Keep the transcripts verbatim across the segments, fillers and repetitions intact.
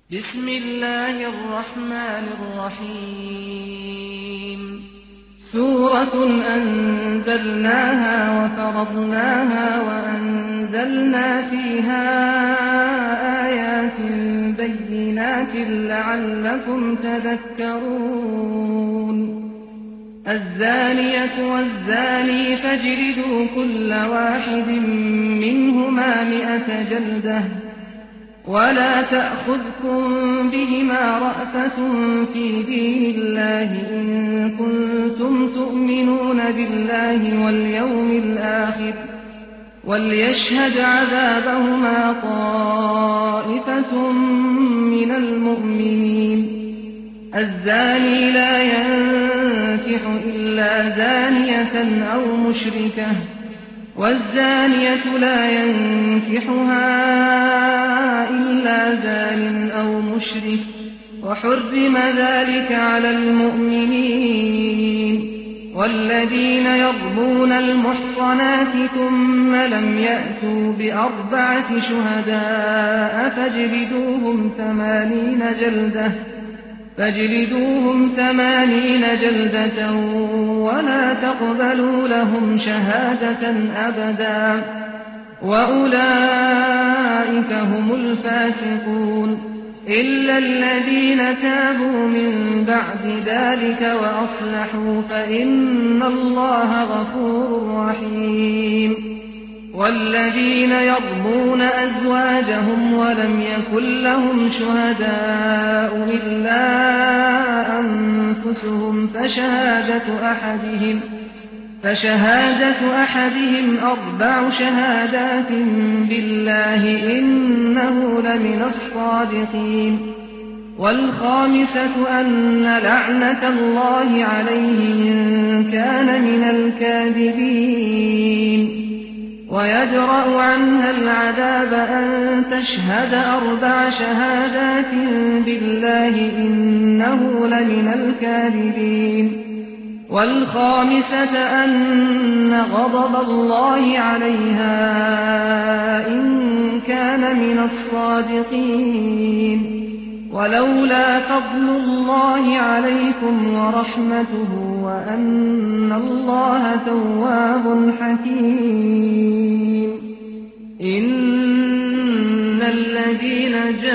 بسم الله الرحمن الرحيم سورة أنزلناها وفرضناها وأنزلنا فيها آيات بينات لعلكم تذكرون الزانية والزاني فاجلدوا كل واحد منهما مئة جلدة ولا تأخذكم بهما رأفة في دين الله إن كنتم تؤمنون بالله واليوم الآخر وليشهد عذابهما طائفة من المؤمنين الزاني لا ينكح إلا زانية أو مشركة والزانية لا ينكحها إلا زان أو مشرك وحرم ذلك على المؤمنين والذين يرمون المحصنات ثم لم يأتوا بأربعة شهداء فاجلدوهم ثمانين جلدة فاجلدوهم ثمانين جلدة ولا تقبلوا لهم شهادة أبدا وأولئك هم الفاسقون إلا الذين تابوا من بعد ذلك وأصلحوا فإن الله غفور رحيم والذين يرمون أزواجهم ولم يكن لهم شهداء إلا أنفسهم فشهادة أحدهم فشهادة أحدهم أربع شهادات بالله إنه لمن الصادقين والخامسة أن لعنة الله عليه إن كان من الكاذبين ويدرأ عنها العذاب أن تشهد أربع شهادات بالله إنه لمن الكاذبين والخامسة أن غضب الله عليها إن كان من الصادقين ولولا فضل الله عليكم ورحمته وأن الله تواب حكيم إن الذين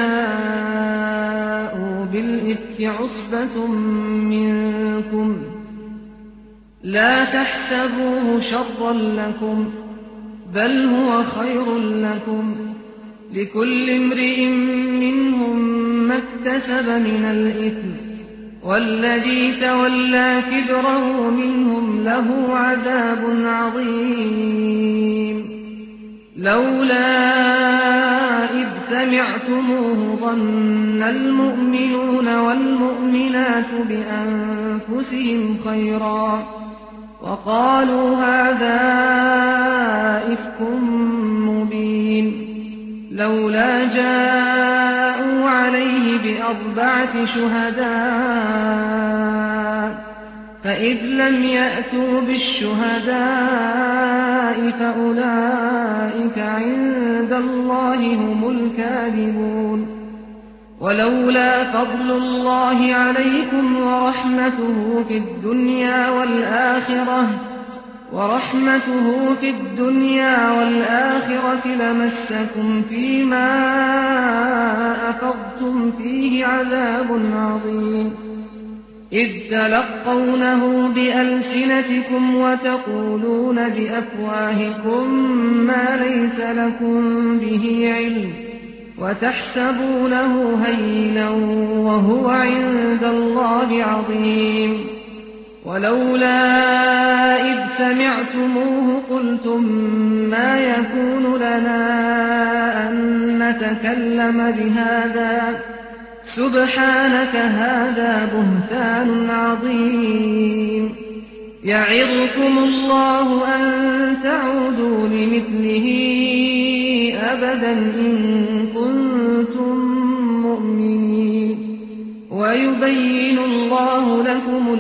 جاءوا بالإفك عصبة منكم لا تحسبوه شرا لكم بل هو خير لكم لكل امرئ منهم ما اكتسب من الإثم والذي تولى كبره منهم له عذاب عظيم لولا إذ سمعتموه ظن المؤمنون والمؤمنات بأنفسهم خيرا وقالوا هذا إفك مبين لولا جاءوا عليه بأربعة شهداء فإذ لم يأتوا بالشهداء فأولئك عند الله هم الكاذبون ولولا فضل الله عليكم ورحمته في الدنيا والآخرة ورحمته في الدنيا والآخرة لمسكم فيما أفضتم فيه عذاب عظيم إذ تلقونه بألسنتكم وتقولون بأفواهكم ما ليس لكم به علم وتحسبونه هينا وهو عند الله عظيم ولولا إذ سمعتموه قلتم ما يكون لنا أن نتكلم بهذا سبحانك هذا بهتان عظيم يعظكم الله أن تعودوا لمثله أبدا إن كنتم مؤمنين ويبين الله لكم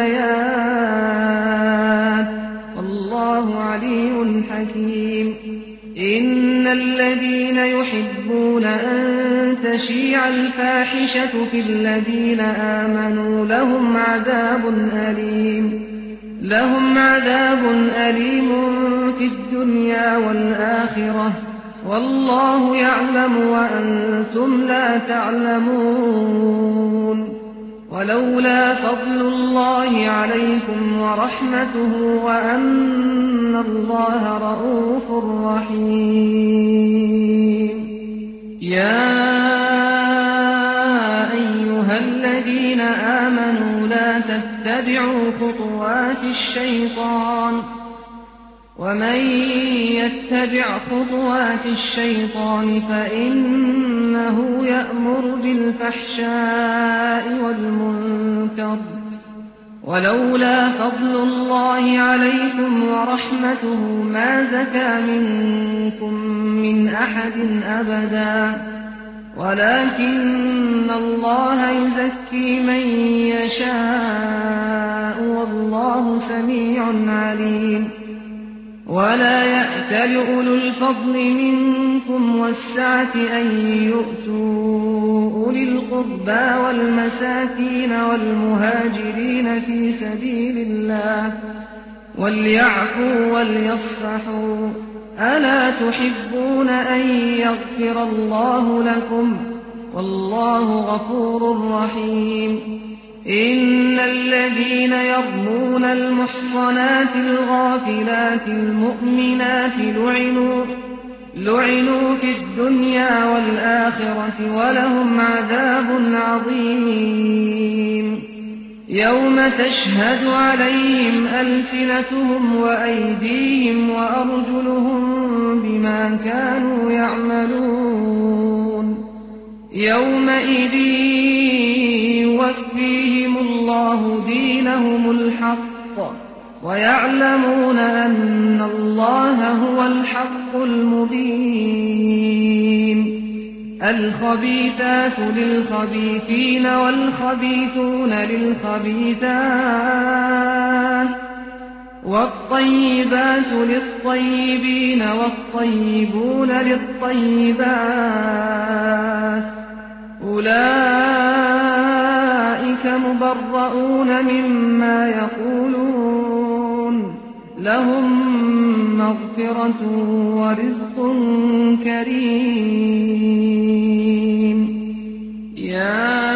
الآيات والله عليم حكيم إن الذين يحبون أن تشيع الفاحشة في الذين آمنوا لهم عذاب أليم لهم عذاب أليم في الدنيا والآخرة والله يعلم وأنتم لا تعلمون ولولا فضل الله عليكم ورحمته وأن الله رءوف رحيم يا أيها الذين آمنوا لا تتبعوا خطوات الشيطان ومن يتبع خطوات الشيطان فإنه يأمر بالفحشاء والمنكر ولولا فضل الله عليكم ورحمته ما زكى منكم من أحد أبدا ولكن الله يزكي من يشاء والله سميع عليم ولا يأتل أولو الفضل منكم والسعة أن يؤتوا أولي القربى والمساكين والمهاجرين في سبيل الله وليعفوا وليصفحوا ألا تحبون أن يغفر الله لكم والله غفور رحيم إن الذين يرمون المحصنات الغافلات المؤمنات لعنوا لعنوا في الدنيا والآخرة ولهم عذاب عظيم يوم تشهد عليهم ألسنتهم وأيديهم وأرجلهم بما كانوا يعملون يومئذ يوفيهم الله دينهم الحق ويعلمون أن الله هو الحق المبين الخبيثات للخبيثين والخبيثون للخبيثات والطيبات للطيبين والطيبون للطيبات أولئك مبرؤون مما يقولون لهم مغفرة ورزق كريم يا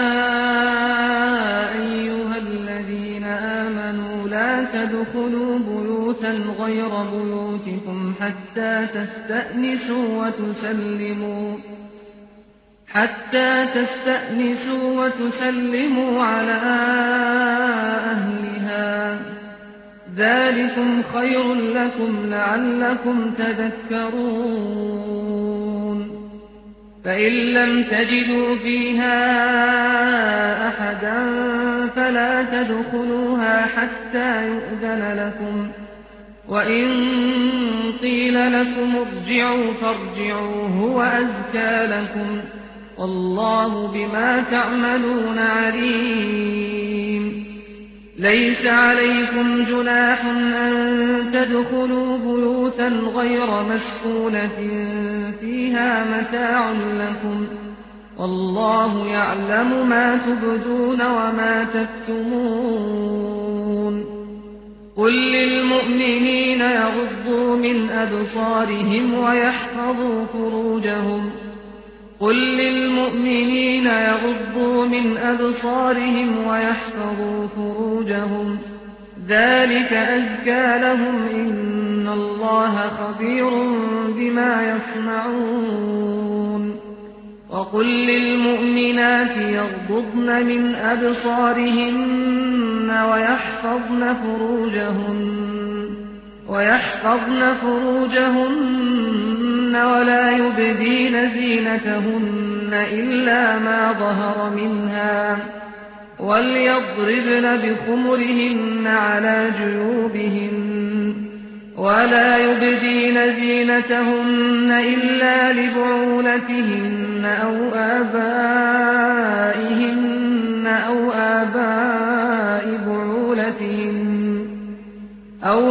أيها الذين آمنوا لا تدخلوا بيوتا غير بيوتكم حتى تستأنسوا وتسلموا حتى تستأنسوا وتسلموا على أهلها ذلكم خير لكم لعلكم تذكرون فإن لم تجدوا فيها أحدا فلا تدخلوها حتى يؤذن لكم وإن قيل لكم ارجعوا فارجعوا هو أزكى لكم والله بما تعملون عليم ليس عليكم جناح أن تدخلوا بيوتا غير مسكونة فيها متاع لكم والله يعلم ما تبدون وما تكتمون قل للمؤمنين يغضوا من أبصارهم ويحفظوا فروجهم قل للمؤمنين يغضوا من أبصارهم ويحفظوا فروجهم ذلك أزكى لهم إن الله خبير بما يصنعون وقل للمؤمنات يغضضن من أبصارهن ويحفظن فروجهن ويحفظن فروجهن ولا يبدين زينتهن إلا ما ظهر منها وليضربن بخمرهن على جيوبهن ولا يبدين زينتهن إلا لبعولتهن أو آبائهن أو آباء بعولتهن أو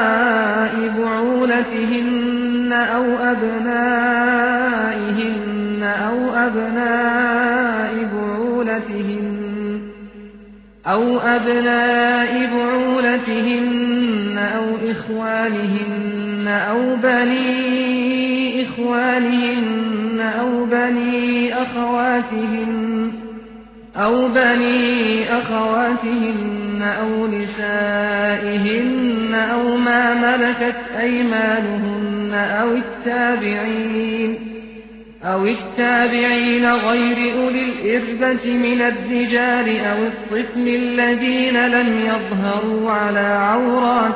آباء بعولتهن أو أبنائهن أو أبناء بعولتهن أو أبناء بعولتهن أو إخوانهن أو بني إخوانهن أو بني أخواتهن أو بني أخواتهن أو نسائهن أو ما ملكت أيمانهن أو التابعين أو التابعين غير أولي الإربة من الرجال أو الطفل الذين لم يظهروا على عورات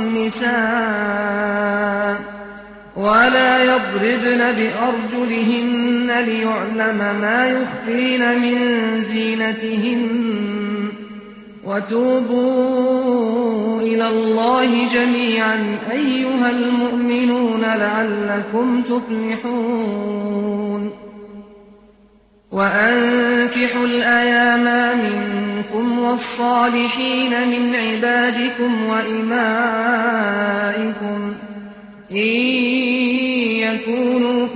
النساء ولا يضربن بأرجلهن ليعلم ما يخفين من زينتهن وتوبوا إلى الله جميعا أيها المؤمنون لعلكم تفلحون وأنكحوا الأيام منكم والصالحين من عبادكم وإمائكم إن يكونوا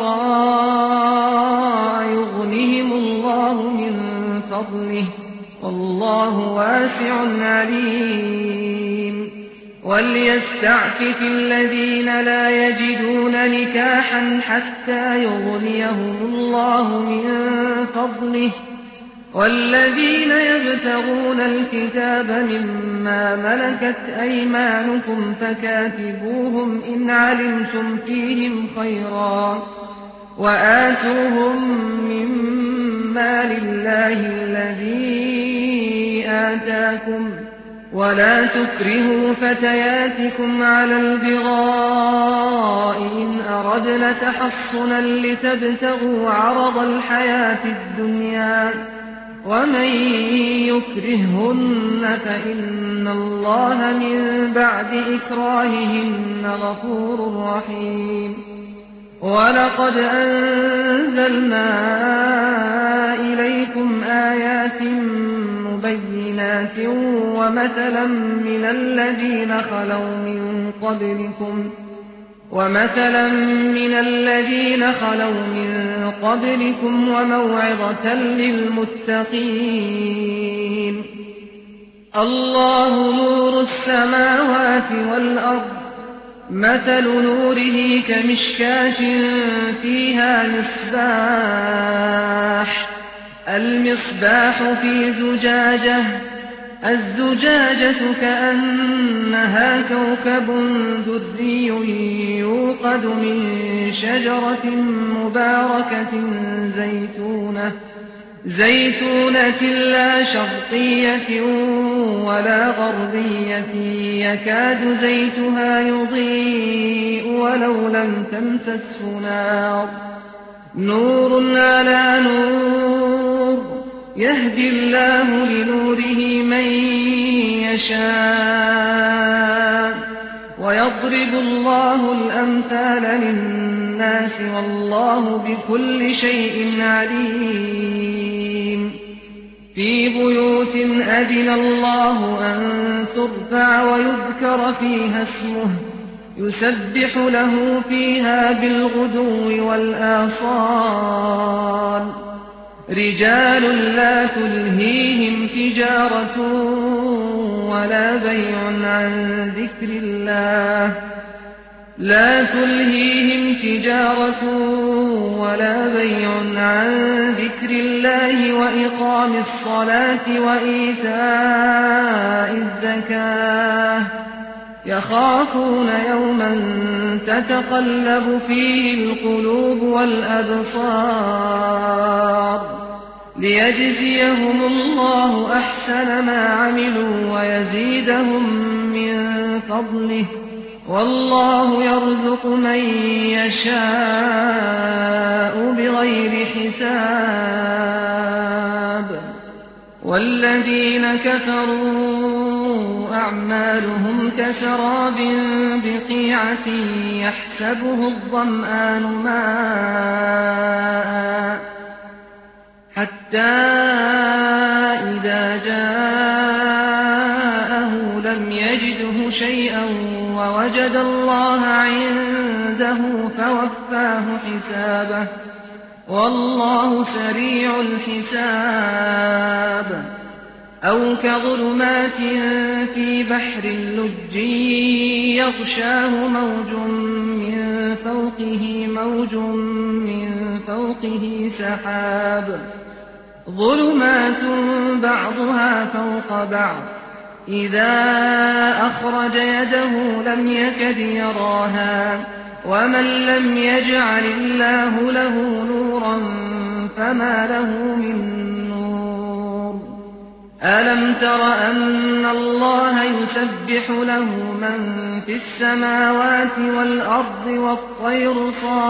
فقراء يغنهم الله من فضله والله واسع عليم وليستعفف الذين لا يجدون نكاحا حتى يغنيهم الله من فضله والذين يبتغون الكتاب مما ملكت أيمانكم فكاتبوهم إن علمتم فيهم خيرا وآتوهم مما لله الذي آتاكم ولا تكرهوا فتياتكم على البغاء إن أردنا تحصنا لتبتغوا عرض الحياة الدنيا ومن يكرههن فإن الله من بعد إكراههن غفور رحيم ولقد أنزلنا إليكم آيات مبينات ومثلا من الذين خلوا من قبلكم ومثلا من الذين خلوا من قبلكم وموعظة للمتقين الله نور السماوات والأرض مثل نوره كمشكاة فيها مصباح المصباح في زجاجة الزجاجة كأنها كوكب دري يوقد من شجرة مباركة زيتونة زيتونة لا شرقية ولا غربية يكاد زيتها يضيء ولو لم تمسسه نار نور على نور يهدي الله لنوره من يشاء ويضرب الله الأمثال للناس والله بكل شيء عليم في بيوت أذن الله أن ترفع ويذكر فيها اسمه يسبح له فيها بالغدو والآصال رجال لا تلهيهم تجارة ولا بيع عن ذكر الله لا تلهيهم تجارة ولا بيع عن ذكر الله وإقام الصلاة وإيتاء الزكاة يخافون يوما تتقلب فيه القلوب والأبصار ليجزيهم الله أحسن ما عملوا ويزيدهم من فضله والله يرزق من يشاء بغير حساب والذين كفروا أعمالهم كسراب بقيعة يحسبه الظمآن ماء حتى إذا جاءه لم يجده شيئا ووجد الله عنده فوفاه حسابه والله سريع الحساب أو كظلمات في بحر لج يغشاه موج من فوقه موج من فوقه سحاب ظلمات بعضها فوق بعض إذا أخرج يده لم يكد يراها ومن لم يجعل الله له نورا فما له من نور ألم تر أن الله يسبح له من في السماوات والأرض والطير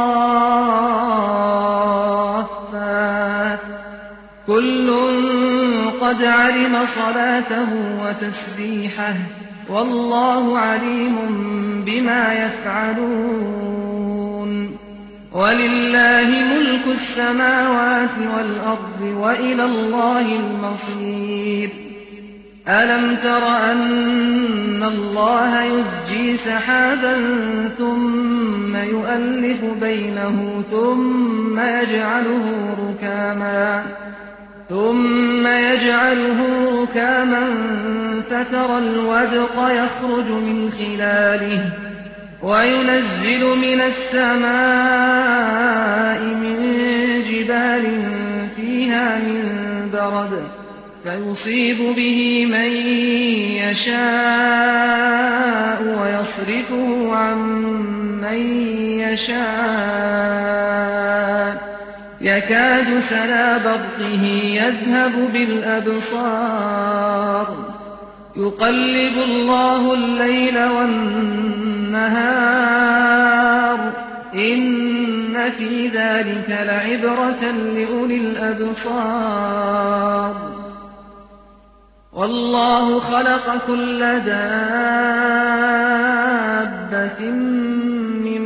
صافات كل قد علم صلاته وتسبيحه والله عليم بما يفعلون ولله ملك السماوات والأرض وإلى الله المصير ألم تر أن الله يزجي سحابا ثم يؤلف بينه ثم يجعله ركاما ثم يجعله ركاما فترى الودق يخرج من خلاله وينزل من السماء من جبال فيها من برد فيصيب به من يشاء ويصرفه عن من يشاء يكاد سنا برقه يذهب بالأبصار يقلب الله الليل والنهار إن في ذلك لعبرة لأولي الأبصار والله خلق كل دابة من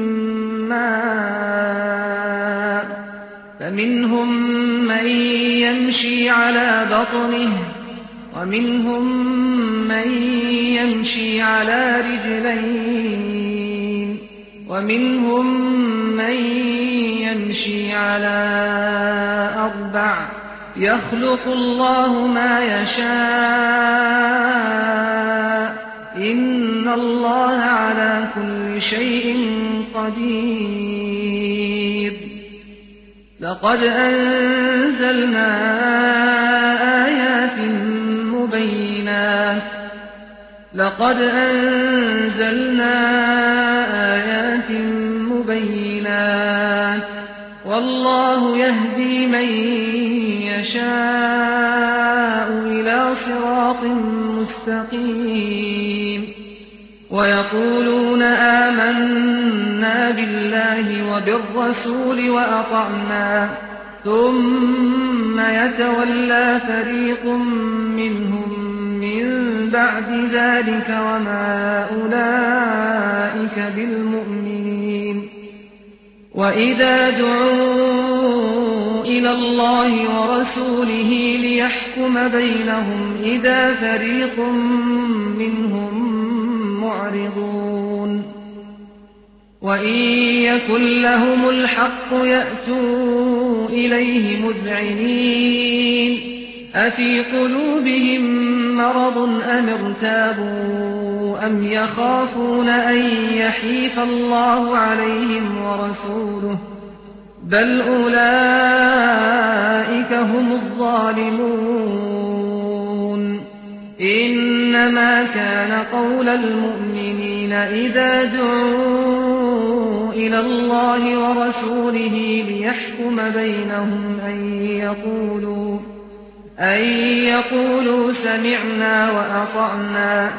ماء فمنهم من يمشي على بطنه ومنهم من يمشي على رجلين ومنهم من يمشي على أربع يخلق الله ما يشاء إن الله على كل شيء قدير لقد أنزلنا آيات مبينات لقد أنزلنا آيات مبينات والله يهدي من يشاء إلى صراط مستقيم ويقولون آمنا بالله وبالرسول وأطعنا ثم يتولى فريق منهم من بعد ذلك وما أولئك بالمؤمنين وإذا دعوا إلى الله ورسوله ليحكم بينهم إذا فريق منهم معرضون وإن يكن لهم الحق يأتوا إليه مذعنين أفي قلوبهم مرض أم ارتابوا أم يخافون أن يحيف الله عليهم ورسوله بل أولئك هم الظالمون إنما كان قول المؤمنين إذا دعوا إلى الله ورسوله ليحكم بينهم أن يقولوا أن يقولوا سمعنا وأطعنا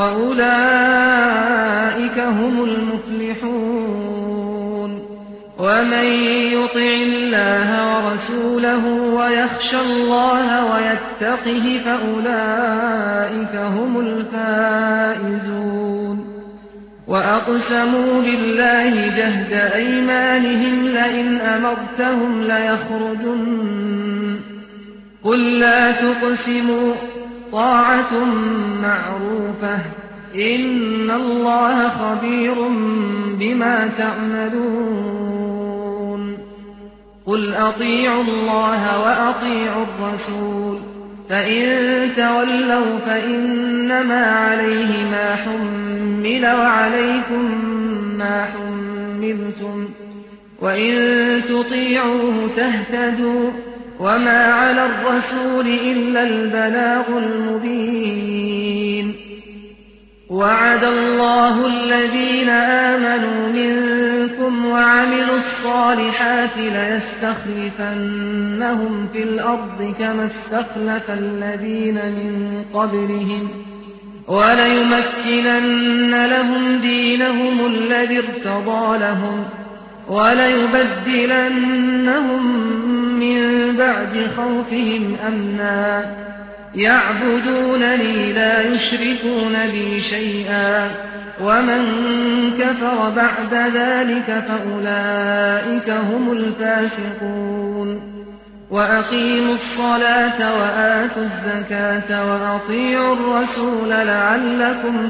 وأولئك هم المفلحون ومن يطع الله ورسوله ويخشى الله ويتقه فأولئك هم الفائزون وأقسموا بالله جهد أيمانهم لئن أمرتهم ليخرجن قل لا تقسموا طاعة معروفة إن الله خبير بما تعملون قل أطيعوا الله وأطيعوا الرسول فإن تولوا فإنما عليه ما حمل وعليكم ما حملتم وإن تطيعوه تهتدوا وما على الرسول إلا البلاغ المبين. وعد الله الذين آمنوا منكم وعملوا الصالحات ليستخلفنهم في الأرض كما استخلف الذين من قبلهم وليمكنن لهم دينهم الذي ارتضى لهم وليبدلنهم من بعد خوفهم أمنا يعبدونني لا يشركون بي شيئا ومن كفر بعد ذلك فأولئك هم الفاسقون. وأقيموا الصلاة وآتوا الزكاة وأطيعوا الرسول لعلكم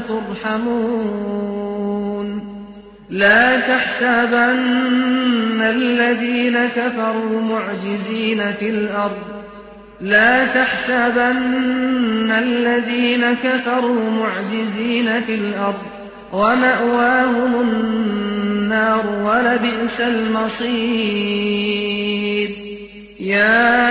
ترحمون. لا تحسبن الذين كفروا معجزين في الأرض لا تحسبن الذين كفروا معجزين في الأرض ومأواهم النار ولبئس المصير. يا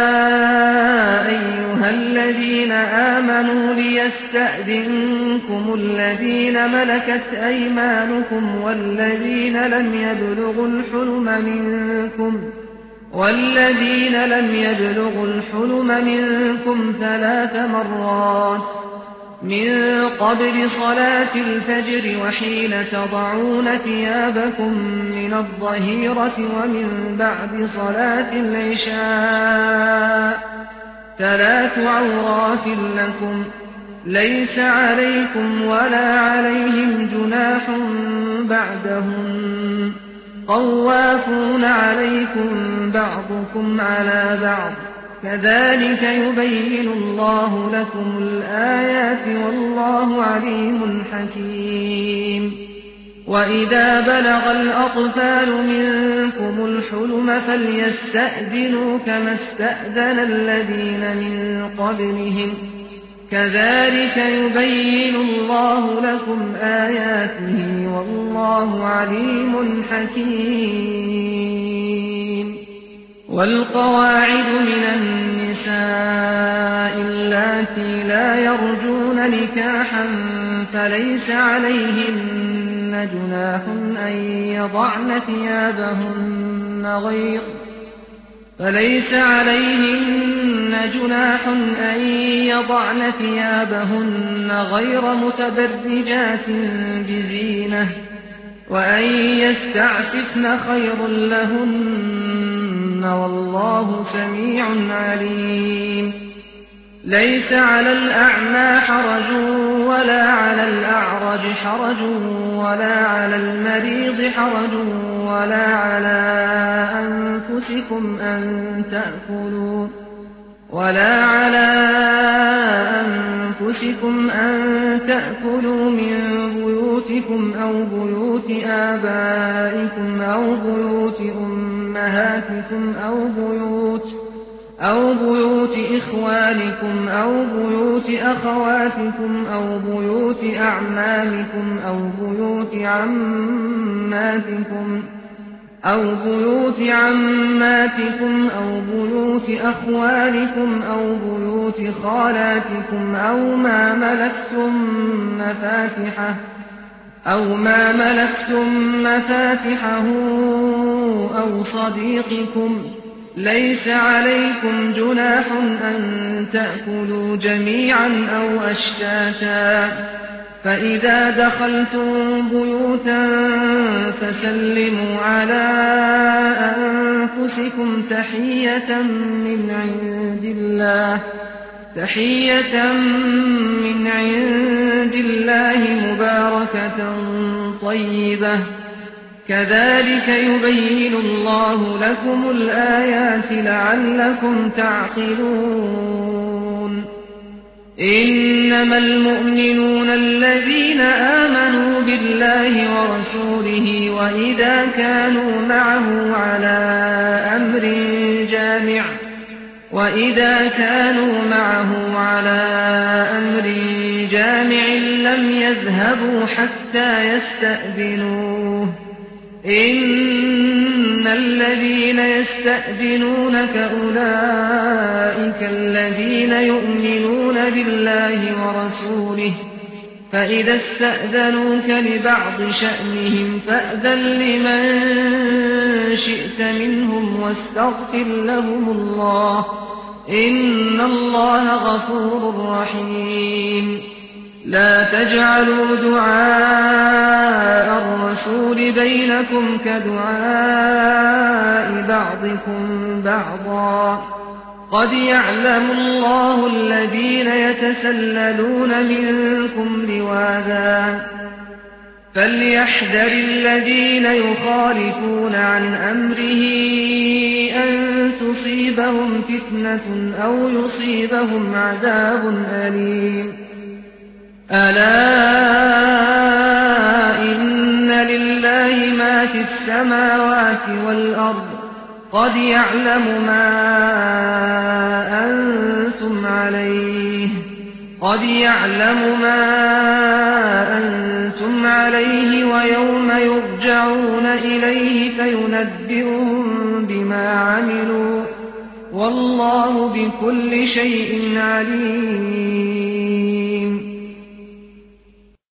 أيها الذين آمنوا ليستأذنكم الذين ملكت أيمانكم والذين لم يبلغوا الحلم منكم والذين لم يبلغوا الحلم منكم ثلاث مرات من قبل صلاة الفجر وحين تضعون ثيابكم من الظهيرة ومن بعد صلاة العشاء ثلاث عورات لكم ليس عليكم ولا عليهم جناح بعدهم طوافون عليكم بعضكم على بعض كذلك يبين الله لكم الآيات والله عليم حكيم. وإذا بلغ الأطفال منكم الحلم فليستأذنوا كما استأذن الذين من قبلهم كذلك يبين الله لكم آياته والله عليم حكيم. والقواعد من النساء اللاتي لا يرجون نكاحا فليس عليهن جناح أن يضعن ثيابهن غير فليس عليهن جناح أن يضعن ثيابهن غير متبرجات بزينة وأن يستعففن خير لهن والله سميع عليم. ليس على الأعمى حرج ولا على الأعرج حرج ولا على المريض حرج ولا على أنفسكم أن تأكلوا ولا على أنفسكم أن تأكلوا من بيوتكم أو بيوت آبائكم أو بيوت أمهاتكم أو بيوت أو بيوت إخوانكم أو بيوت أخواتكم أو بيوت أعمامكم أو بيوت عماتكم أو بيوت عماتكم أو بيوت أخوالكم أو بيوت خالاتكم أو ما ملكتم مفاتحه أو ما ملكتم مفاتحه أو صديقكم ليس عليكم جناح أن تأكلوا جميعا أو أشتاتا فإذا دخلتم بيوتا فسلموا على أنفسكم تحية من عند الله تحية من عند الله مباركة طيبة كذلك يبين الله لكم الآيات لعلكم تعقلون. إنما المؤمنون الذين آمنوا بالله ورسوله وإذا كانوا معه على أمر جامع وإذا كانوا معه على أمر جامع لم يذهبوا حتى يستأذنوه إن الذين يستأذنونك أولئك الذين يؤمنون بالله ورسوله فإذا استأذنوك لبعض شأنهم فأذن لمن شئت منهم واستغفر لهم الله إن الله غفور رحيم لا تجعلوا دعاء الرسول بينكم كدعاء بعضكم بعضا قد يعلم الله الذين يتسللون منكم لواذا فليحذر الذين يخالفون عن أمره أن تصيبهم فتنة أو يصيبهم عذاب أليم ألا إن لله ما في السماوات والأرض قد يعلم ما أنتم عليه قد يعلم ما أنتم عليه ويوم يرجعون إليه فينبئهم بما عملوا والله بكل شيء عليم